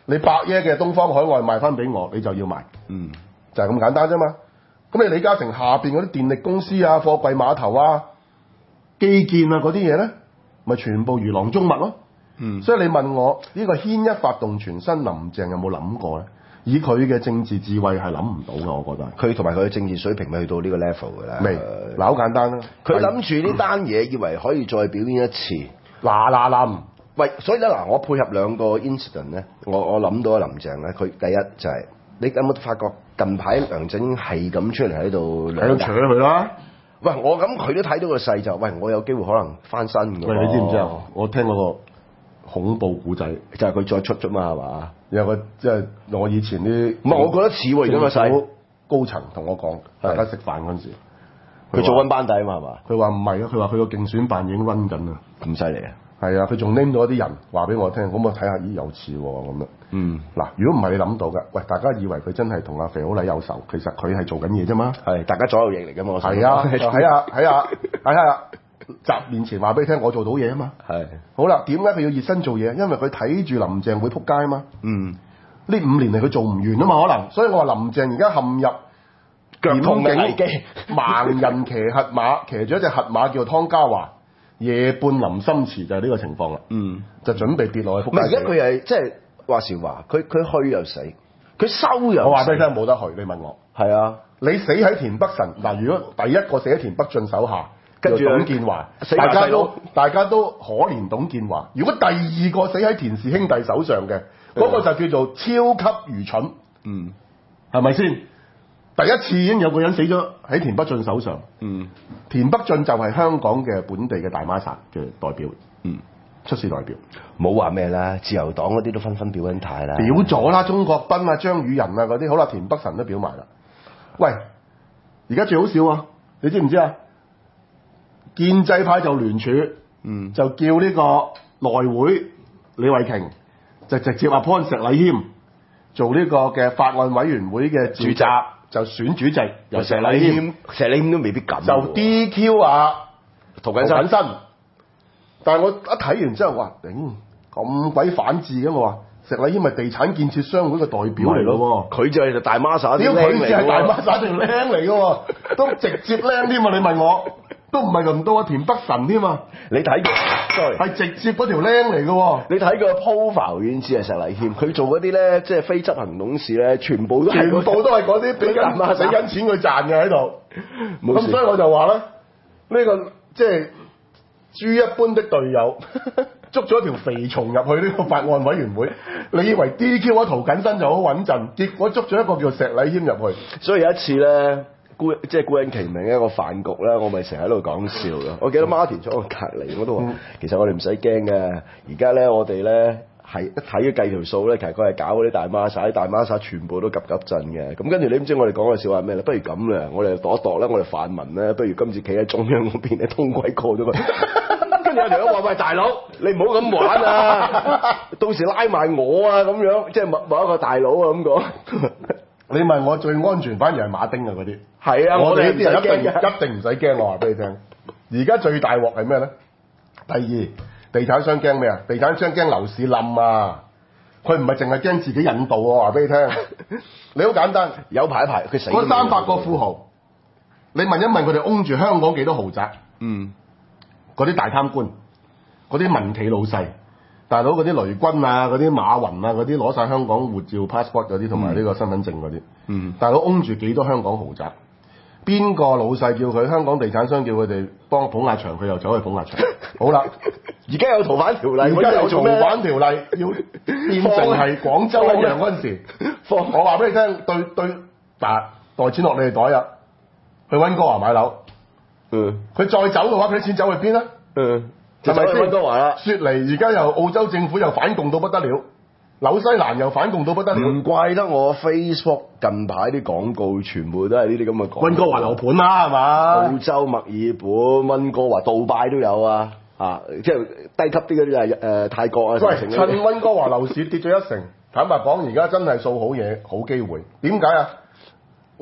你100億嘅東方海外賣翻俾我，你就要賣，就係咁簡單啫嘛。咁你李嘉誠下邊嗰啲電力公司啊、貨櫃碼頭啊、基建啊嗰啲嘢咧，咪全部如囊中物咯。所以你問我呢個牽一發動全身，林鄭有冇諗過咧？以佢嘅政治智慧係諗唔到嘅，我覺得。 佢同埋佢嘅政治水平咪去到呢個 level 嘅啦。 未嗱好簡單啦， 佢諗住呢單嘢，以為可以再表演一次。 嗱喂，所以咧嗱，我配合兩個 incident 咧，我諗到林鄭咧，佢第一就係、你有冇發覺近排梁振英係咁出嚟喺度扯佢啦。 喂，我咁佢都睇到個勢就，喂，我有機會可能翻身㗎。 喂，你知唔知啊？我聽嗰個恐怖故仔， 就係佢再出啫嘛，係嘛？ 有個即係我以前啲唔係，我覺得似喎而家個勢。 高層同我講，大家食飯嗰陣時， 佢做緊班底啊嘛，係嘛？ 佢話唔係啊，佢話佢個競選辦已經 run 緊啦。 咁犀利啊！ 係啊，佢仲 name 咗啲人話俾我聽，咁我睇下，咦有似喎咁樣。嗱，如果唔係你諗到嘅，喂，大家以為佢真係同阿肥好禮有仇，其實佢係做緊嘢啫嘛。 係，大家左右翼嚟㗎嘛。 係啊，睇下，集面前話俾你聽，我做到嘢啊嘛。係。好啦，點解佢要熱身做嘢？因為佢睇住林鄭會撲街啊嘛。呢5年嚟佢做唔完啊嘛，可能，所以我話林鄭而家陷入腳痛嘅危機， 盲人騎黑馬，騎住一隻黑馬叫湯家驊，夜半臨深池就係呢個情況啦。就準備跌落去撲街。 而家佢係即係話時話，佢虛又死，佢收又死。 我話俾你聽冇得去，你問我。 係啊， 你死喺田北辰嗱，如果第一個死喺田北俊手下，跟住董建華，大家都可憐董建華。如果第二個死喺田氏兄弟手上嘅，嗰個就叫做超級愚蠢。係咪先？第一次已經有個人死咗喺田北俊手上。田北俊就係香港嘅本地嘅大媽撒嘅代表。出事代表。 冇話咩啦，自由黨嗰啲都紛紛表緊態啦。 表咗啦，鍾國斌啊、張宇人啊嗰啲，好啦，田北辰都表埋啦。喂，而家最好笑啊！你知唔知啊？建制派就聯署，就叫呢個內會李慧瓊就直接appoint石禮謙做呢個嘅法案委員會嘅主席，就選主席由石禮謙， 石禮謙都未必敢。 就 DQ 啊涂謹申。但係我一睇完之後話，頂咁鬼反智嘅，我話石禮謙咪地產建設商會嘅代表嚟咯喎， 佢就係大孖沙啲僆嚟喎。 佢就係大孖沙條僆嚟嘅喎，都直接僆添啊！你問我，都唔係輪到阿田北辰添啊！ 你睇係直接嗰條僆嚟嘅喎。 你睇佢 profile 已經知係石禮謙，佢做嗰啲咧即係非執行董事咧，全部都係嗰啲俾緊使緊錢佢賺嘅喺度。咁所以我就話咧，呢個即係豬一般的隊友捉咗條肥蟲入去呢個法案委員會，你以為 DQ 咗涂謹申就好穩陣，結果捉咗一個叫石禮謙入去。 所以有一次咧，即係孤人其名嘅一個飯局咧，我咪成日喺度講笑嘅。我記得 Martin 坐我隔離，我都話其實我哋唔使驚嘅。而家咧我哋咧係一睇計條數咧，其實佢係搞嗰啲大孖沙，啲大孖沙全部都急急震嘅。咁跟住你唔知我哋講嘅笑話咩咧？不如咁啦，我哋度一度咧，我哋泛民咧，不如今次企喺中央嗰邊咧，通鬼過咗佢。跟住有條友話：喂，大佬，你唔好咁玩啊！到時拉埋我啊咁樣，即係某一個大佬啊咁講。 你問我最安全，反而係馬丁啊嗰啲。 係啊， 我哋呢啲人一定唔使驚，我話俾你聽。而家最大鑊係咩咧？第二，地產商驚咩啊？地產商驚樓市冧啊！佢唔係淨係驚自己引導喎，話俾你聽。你好簡單， 有排一排，佢死。 嗰300個富豪，你問一問佢哋 own 住香港幾多豪宅？嗰啲大貪官，嗰啲民企老細，大佬嗰啲雷軍啊，嗰啲馬雲啊，嗰啲攞晒香港護照 passport 嗰啲，同埋呢個身份證嗰啲，大佬 own 住幾多香港豪宅？邊個老細叫佢香港地產商叫佢哋幫捧下場，佢又走去捧下場。好啦， 而家有逃犯條例， 而家有逃犯條例要變成係廣州一樣嗰陣時，我話俾你聽，對袋錢落你哋袋啊，去溫哥華買樓。佢再走嘅話，佢啲錢走去邊啊？係咪先？溫哥華啦，雪梨而家又澳洲政府又反共到不得了，紐西蘭又反共到不得了。 唔怪得我 Facebook 近排啲廣告全部都係呢啲咁嘅廣告。 溫哥華樓盤啦，係嘛？ 澳洲墨爾本、溫哥華、杜拜都有啊！即係低級啲嗰啲係泰國啊。 喂，趁溫哥華樓市跌咗1成，坦白講，而家真係掃好嘢，好機會。點解啊？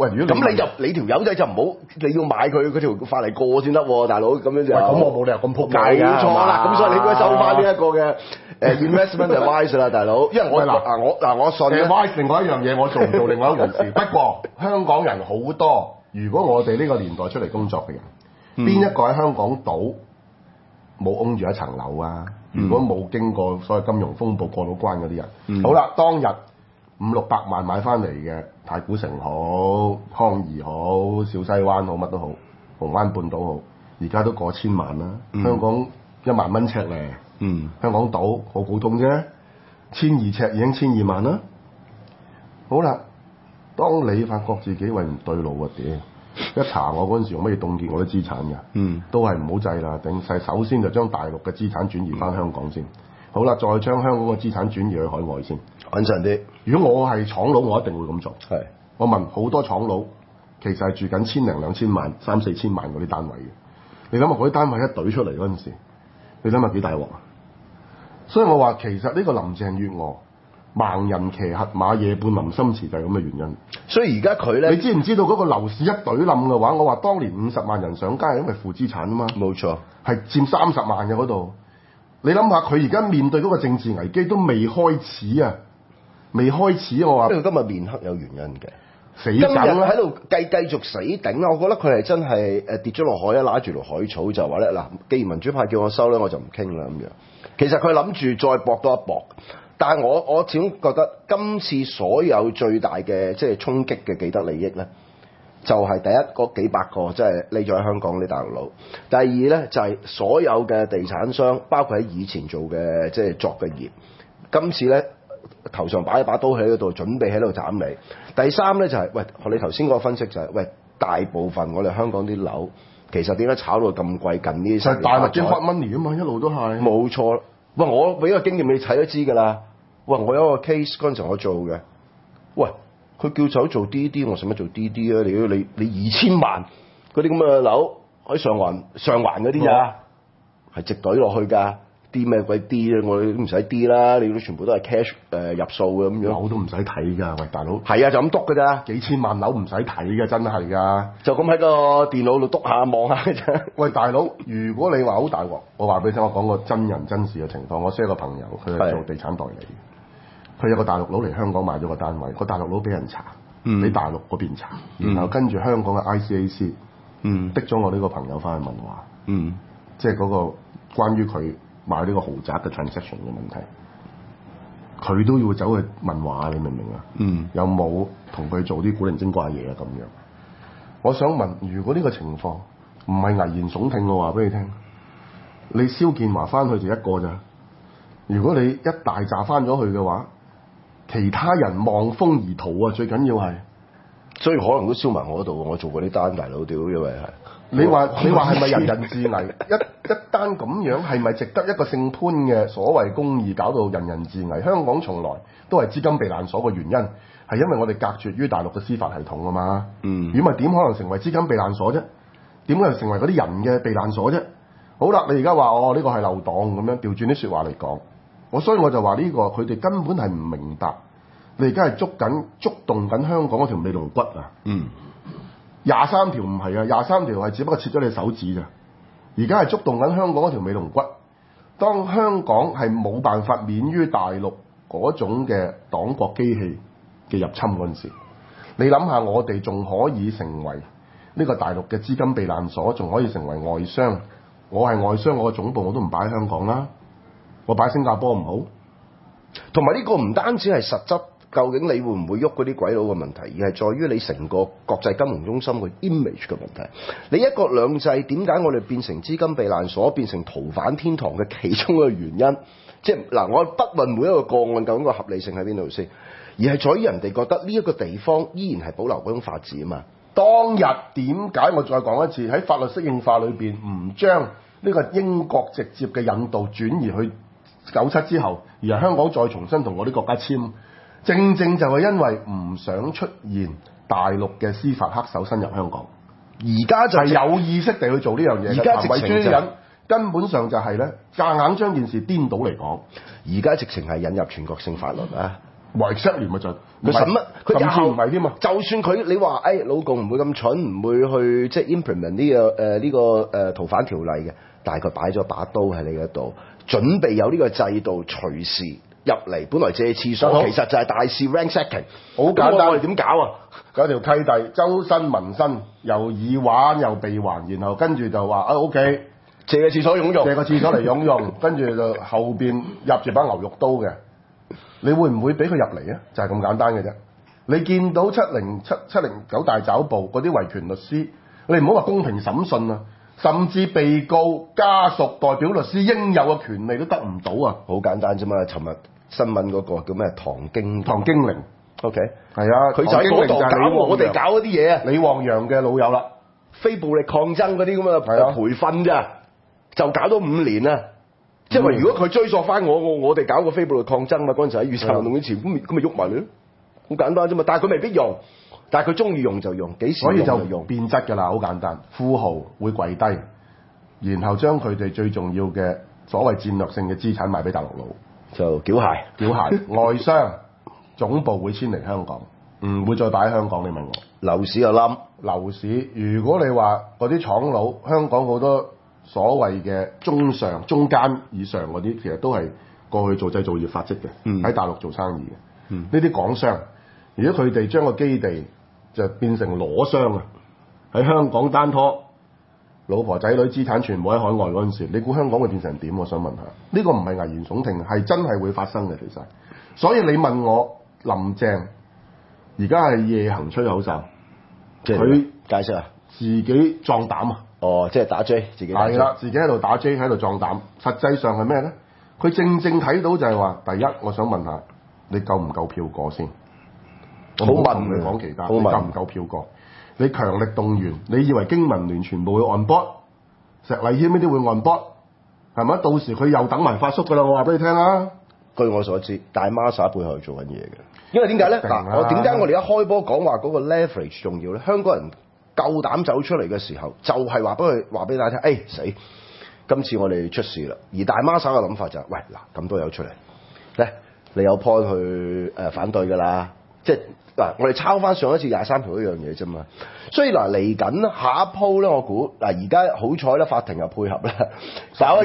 喂，如果咁你條友仔就唔好，你要買佢嗰條法例過先得喎，大佬咁樣就。 喂，咁我冇理由咁撲街㗎。 冇錯啦，咁所以你應該收翻呢一個嘅investment advice 啦，大佬。因為我信咧。 另外一樣嘢我做唔做另外一回事。不過香港人好多，如果我哋呢個年代出嚟工作嘅人，邊一個喺香港島冇 own 住一層樓啊？如果冇經過所謂金融風暴過到關嗰啲人，好啦，當日500-600萬買翻嚟嘅太古城好、康怡好、小西灣好、乜都好、紅灣半島好，而家都過千萬啦。香港1萬蚊尺咧，香港島好普通啫，1200尺已經1200萬啦。好啦，當你發覺自己喂唔對路啊，屌！一查我嗰陣時用乜嘢凍結我啲資產㗎，都係唔好制啦，頂勢。首先就將大陸嘅資產轉移翻香港先，好啦，再將香港嘅資產轉移去海外先， 穩陣啲。 如果我係廠佬，我一定會咁做。 係， 我問好多廠佬，其實係住緊1000-2000萬、3-4千萬嗰啲單位嘅。你諗下嗰啲單位一隊出嚟嗰陣時，你諗下幾大鑊啊！所以我話其實呢個林鄭月娥盲人騎黑馬夜半臨深池就係咁嘅原因。 所以而家佢咧， 你知唔知道嗰個樓市一隊冧嘅話，我話當年50萬人上街係因為負資產啊嘛。 冇錯， 係佔30萬嘅嗰度。你諗下佢而家面對嗰個政治危機都未開始啊！未開始，我話呢個今日面黑有原因嘅， 死今日梗啦喺度繼續死頂啦！我覺得佢係真係跌咗落海啊，拉住條海草就話咧嗱，既然民主派叫我收咧，我就唔傾啦咁樣。其實佢諗住再搏多一搏，但係我始終覺得今次所有最大嘅即係衝擊嘅既得利益咧，就係第一嗰幾百個即係匿咗喺香港啲大陸佬，第二咧就係所有嘅地產商，包括喺以前做嘅即係作嘅業，今次咧頭上擺一把刀喺嗰度，準備喺度斬你。第三咧就係喂，你頭先嗰個分析就係喂，大部分我哋香港啲樓其實點解炒到咁貴？近呢就係大陸嘅 hot money 啊嘛，一路都係。 冇錯，喂，我俾個經驗你睇都知㗎啦。喂，我有一個 case 嗰陣時我做嘅，喂，佢叫手做 DD， 我使乜做 DD 啊？你2000萬嗰啲咁嘅樓喺上環嗰啲啊，係直隊落去㗎。D 咩鬼 D 啊？我哋都唔使 D 啦，你都全部都係 cash 入數嘅咁樣。 樓都唔使睇㗎，喂大佬。 係啊，就咁篤㗎咋， 幾千萬樓唔使睇㗎，真係㗎。 就咁喺個電腦度篤下望下嘅啫。 喂大佬，如果你話好大鑊，我話俾你聽，我講個真人真事嘅情況。我識一個朋友，佢係做地產代理，佢有個大陸佬嚟香港買咗個單位，個大陸佬俾人查，俾大陸嗰邊查，然後跟住香港嘅 ICAC，逼咗我呢個朋友翻去問話，即係嗰個關於佢買呢個豪宅嘅 transaction 嘅問題，佢都要走去問話，你明唔明啊？有冇同佢做啲古靈精怪嘢啊？咁樣，我想問，如果呢個情況唔係危言聳聽，我話俾你聽，你蕭建華翻去就一個咋？如果你一大紮翻咗去嘅話，其他人望風而逃啊！最緊要係， 所以可能都燒埋我嗰度，我做過啲單大佬屌，因為係。 你話係咪人人自危？一單咁樣係咪值得一個姓潘嘅所謂公義搞到人人自危？香港從來都係資金避難所嘅原因，係因為我哋隔絕於大陸嘅司法系統啊嘛。如果唔係點可能成為資金避難所啫？點可能成為嗰啲人嘅避難所啫？好啦，你而家話呢個係漏檔咁樣，調轉啲説話嚟講，所以我就話呢個佢哋根本係唔明白，你而家係觸動緊香港嗰條尾龍骨啊！ 23條唔係啊，23條係只不過切咗你手指咋，而家係觸動緊香港嗰條尾龍骨。當香港係冇辦法免於大陸嗰種嘅黨國機器嘅入侵嗰陣時，你諗下我哋仲可以成為呢個大陸嘅資金避難所，仲可以成為外商。我係外商，我嘅總部我都唔擺喺香港啦，我擺喺新加坡唔好。 同埋呢個唔單止係實質。究竟你會唔會喐嗰啲鬼佬嘅問題，而係在於你成個國際金融中心嘅 image 嘅問題。你一國兩制點解我哋變成資金避難所、變成逃犯天堂嘅其中一個原因？即係嗱，我不問每一個個案究竟個合理性喺邊度先，而係在於人哋覺得呢一個地方依然係保留嗰種法治啊嘛。 當日點解我再講一次喺法律適應化裏邊唔將呢個英國直接嘅引渡轉移去97之後，而係香港再重新同嗰啲國家簽？正正就係因為唔想出現大陸嘅司法黑手伸入香港， 而家就係有意識地去做呢樣嘢。 而家直情人根本上就係咧夾硬將件事顛倒嚟講。 而家直情係引入全國性法律啊！ exactly 咪就佢使乜？佢甚至日後唔係添啊！ 就算佢你話老共唔會咁蠢，唔會去即係 implement 呢個逃犯條例嘅，但係佢擺咗把刀喺你嗰度，準備有呢個制度隨時入嚟。本來借廁所，其實就係大肆 ransacking， 好簡單。 咁我哋點搞啊？ 嗰條契弟周身紋身，又耳環又鼻環，然後跟住就話OK。 借個廁所用用， 借個廁所嚟擁用，跟住就後邊入住把牛肉刀嘅，你會唔會俾佢入嚟啊？就係咁簡單嘅啫。你見到709大抓捕嗰啲維權律師，你唔好話公平審訊啊，甚至被告家屬代表律師應有嘅權利都得唔到啊！ 好簡單啫嘛。尋日新聞嗰個叫咩？唐經玲 ，OK， 係啊， 佢就喺嗰度搞我哋搞嗰啲嘢啊。 李旺陽嘅老友啦， 非暴力抗爭嗰啲咁嘅培訓咋，就搞咗5年啊！即係話如果佢追溯翻我哋搞個非暴力抗爭嘛，嗰陣時喺雨傘運動之前，咁咪喐埋你咯，好簡單啫嘛。但係佢未必用，但係佢中意用就用，幾時用就用。 所以就變質㗎啦，好簡單。富豪會跪低，然後將佢哋最重要嘅所謂戰略性嘅資產賣俾大陸佬， 就繳械。 外商總部會遷嚟香港，唔會再擺喺香港。你問我樓市又冧， 樓市如果你話嗰啲廠佬，香港好多所謂嘅中間以上嗰啲，其實都係過去做製造業發跡嘅，喺大陸做生意嘅。呢啲港商，如果佢哋將個基地就變成裸商啊，喺香港單拖，老婆仔女資產全部喺海外嗰陣時，你估香港會變成點？我想問下，呢個唔係危言聳聽，係真係會發生嘅。其實，所以你問我林鄭而家係夜行吹口哨， 即係佢解釋啊， 自己壯膽啊！ 哦，即係打 J， 自己係啦，自己喺度打 J， 喺度壯膽。實際上係咩咧？佢正睇到就係話，第一，我想問下你夠唔夠票過先？我冇問你講其他，你夠唔夠票過？你強力動員，你以為經民聯全部會 on board， 石禮謙呢啲會 on board， 係咪？到時佢又等埋發叔㗎啦！我話俾你聽啊！ 據我所知，大孖沙背後係做緊嘢嘅。因為點解咧？嗱，點解我哋一開波講話嗰個 leverage 重要咧？香港人夠膽走出嚟嘅時候，就係話俾大家聽，死！今次我哋出事啦。而大孖沙嘅諗法就係，喂嗱，咁多友出嚟咧，你有 point 去反對㗎啦。即係嗱，我哋抄翻上一次23條一樣嘢啫嘛。所以嗱，嚟緊下一鋪咧，我估嗱，而家好彩咧，法庭又配合啦，搞咗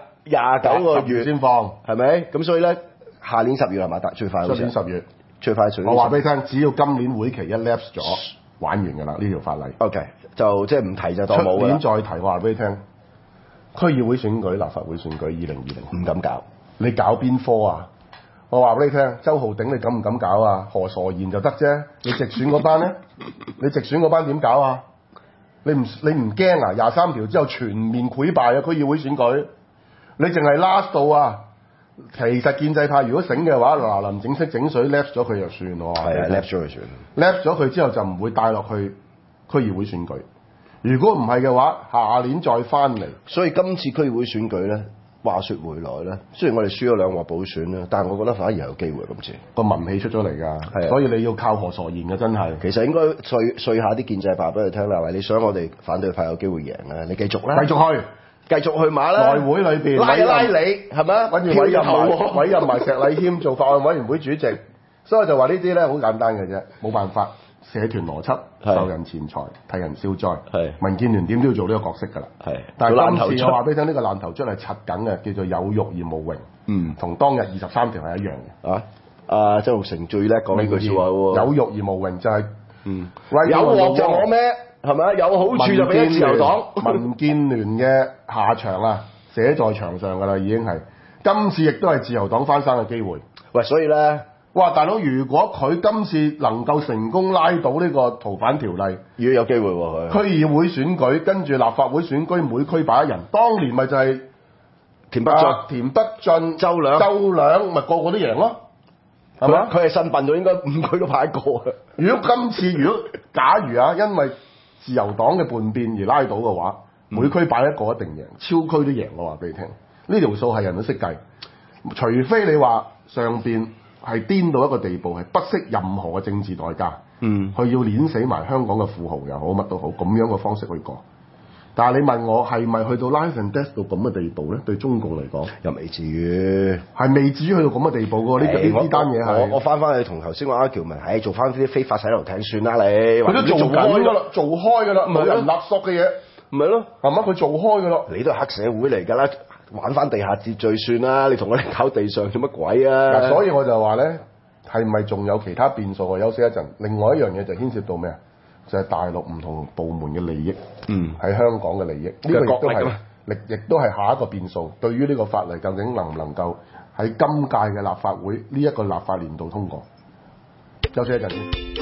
29個月先放， 係咪？咁所以咧，下年10月係嘛？最快好似。 出年10月， 最快我話俾你聽，只要今年會期一 lapse 咗，玩完㗎啦呢條法例。 OK， 就即係唔提就當冇㗎啦。 出年再提，我話俾你聽，區議會選舉、立法會選舉2020 唔敢搞， 你搞邊科啊？我話俾你聽，周浩鼎你敢唔敢搞啊？何傻賢就得啫，你直選嗰班咧，你直選嗰班點搞啊？你唔驚啊？23條之後全面潰敗啊！區議會選舉，你淨係 last 到啊！其實建制派如果醒嘅話，嗱臨整色整水 lapse 咗佢就算咯。 係啊 lapse 咗佢算 lapse 咗佢之後就唔會帶落去區議會選舉。如果唔係嘅話，下年再翻嚟。 所以今次區議會選舉咧，話說回來咧，雖然我哋輸咗2鑊補選啦，但係我覺得反而有機會今次個民氣出咗嚟㗎，所以你要靠何傻賢嘅真係。 其實應該碎下啲建制派俾佢聽啦，喂，你想我哋反對派有機會贏啊？你繼續啦，繼續去馬啦， 內會裏邊拉你係咪？ 跟住委任埋石禮謙做法案委員會主席，所以我就話呢啲咧好簡單嘅啫，冇辦法。社團邏輯，受人錢財，替人消災。民建聯點都要做呢個角色㗎啦。但係今次我話俾你聽，呢個爛頭卒係柒緊嘅，叫做有辱而無榮。同當日23條係一樣嘅。 曾鈺成最叻講呢句説話喎。 有辱而無榮就係， 有鑊就我咩？係咪啊？有好處就俾自由黨。 民建聯嘅下場啊，寫在牆上㗎啦，已經係。今次亦都係自由黨翻生嘅機會。 喂，所以咧。 哇！大佬，如果佢今次能夠成功拉到呢個逃犯條例， 如果有機會喎，佢區議會選舉跟住立法會選舉，每區擺一人，當年咪就係田北俊、周梁，咪個個都贏咯，係咪？ 佢係新笨咗，應該5區都派一個啊！ 如果假如啊，因為自由黨嘅叛變而拉到嘅話，每區擺一個一定贏，超區都贏。我話俾你聽，呢條數係人都識計，除非你話上邊。係癲到一個地步，係不惜任何嘅政治代價，佢要碾死埋香港嘅富豪又好，乜都好，咁樣嘅方式去過。 但係你問我係咪去到 life and death 到咁嘅地步咧？對中共嚟講， 又未至於， 係未至於去到咁嘅地步喎。呢單嘢係我翻去同頭先話阿喬文，做翻啲非法洗頭艇算啦你。 佢都做緊㗎啦，做開㗎啦，冇人勒索嘅嘢， 唔係咯， 係嘛？佢做開㗎啦。 你都係黑社會嚟㗎啦，玩翻地下秩序算啦。你同我哋搞地上做乜鬼啊？ 嗱，所以我就話咧，係咪仲有其他變數？我休息一陣。另外一樣嘢就牽涉到咩啊？就係大陸唔同部門嘅利益，喺香港嘅利益，呢個亦都係下一個變數。對於呢個法例究竟能唔能夠喺今屆嘅立法會呢一個立法年度通過？休息一陣先。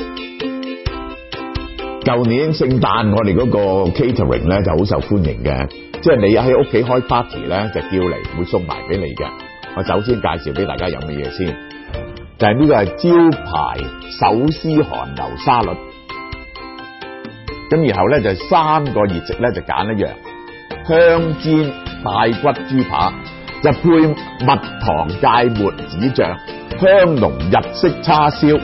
舊年聖誕我哋嗰個 catering 咧就好受歡迎嘅，即係你喺屋企開 party 咧就叫嚟會送埋俾你嘅。我首先介紹俾大家有乜嘢先，就係呢個係招牌手撕韓牛沙律。咁然後咧就3個熱食咧就揀一樣，香煎大骨豬扒就配蜜糖芥末子醬，香濃日式叉燒，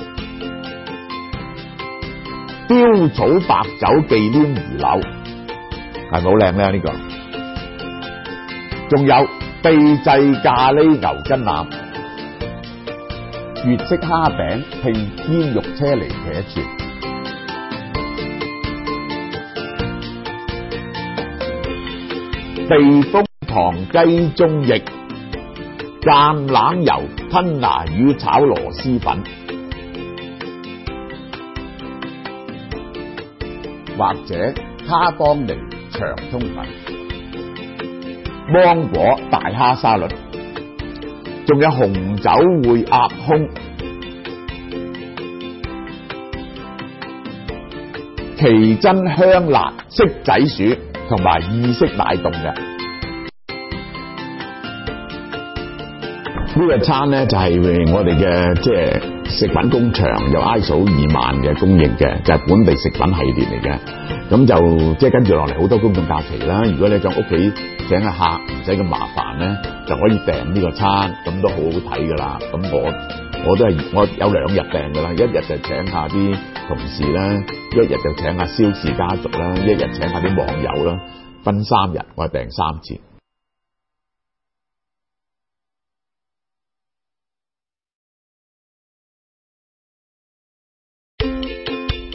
雕草白酒忌廉魚柳，係咪好靚咧呢個？仲有秘製咖喱牛筋腩，粵式蝦餅拼煙肉車厘茄一串。避風塘雞中翼、橄欖油吞拿魚炒螺絲粉，或者卡邦尼長通粉、芒果大蝦沙律，仲有紅酒燴鴨胸、奇珍香辣色仔薯同埋意式奶凍嘅。呢個餐咧就係我哋嘅即係食品工場有 ISO 20000嘅供應嘅，就係本地食品系列嚟嘅。咁就即係跟住落嚟好多公眾假期啦。如果你喺屋企請個客唔使咁麻煩咧，就可以訂呢個餐，咁都好好睇噶啦。咁我都係我有2日訂噶啦，一日就請下啲同事啦，一日就請下蕭氏家族啦，一日請下啲網友啦，分3日我係訂3次。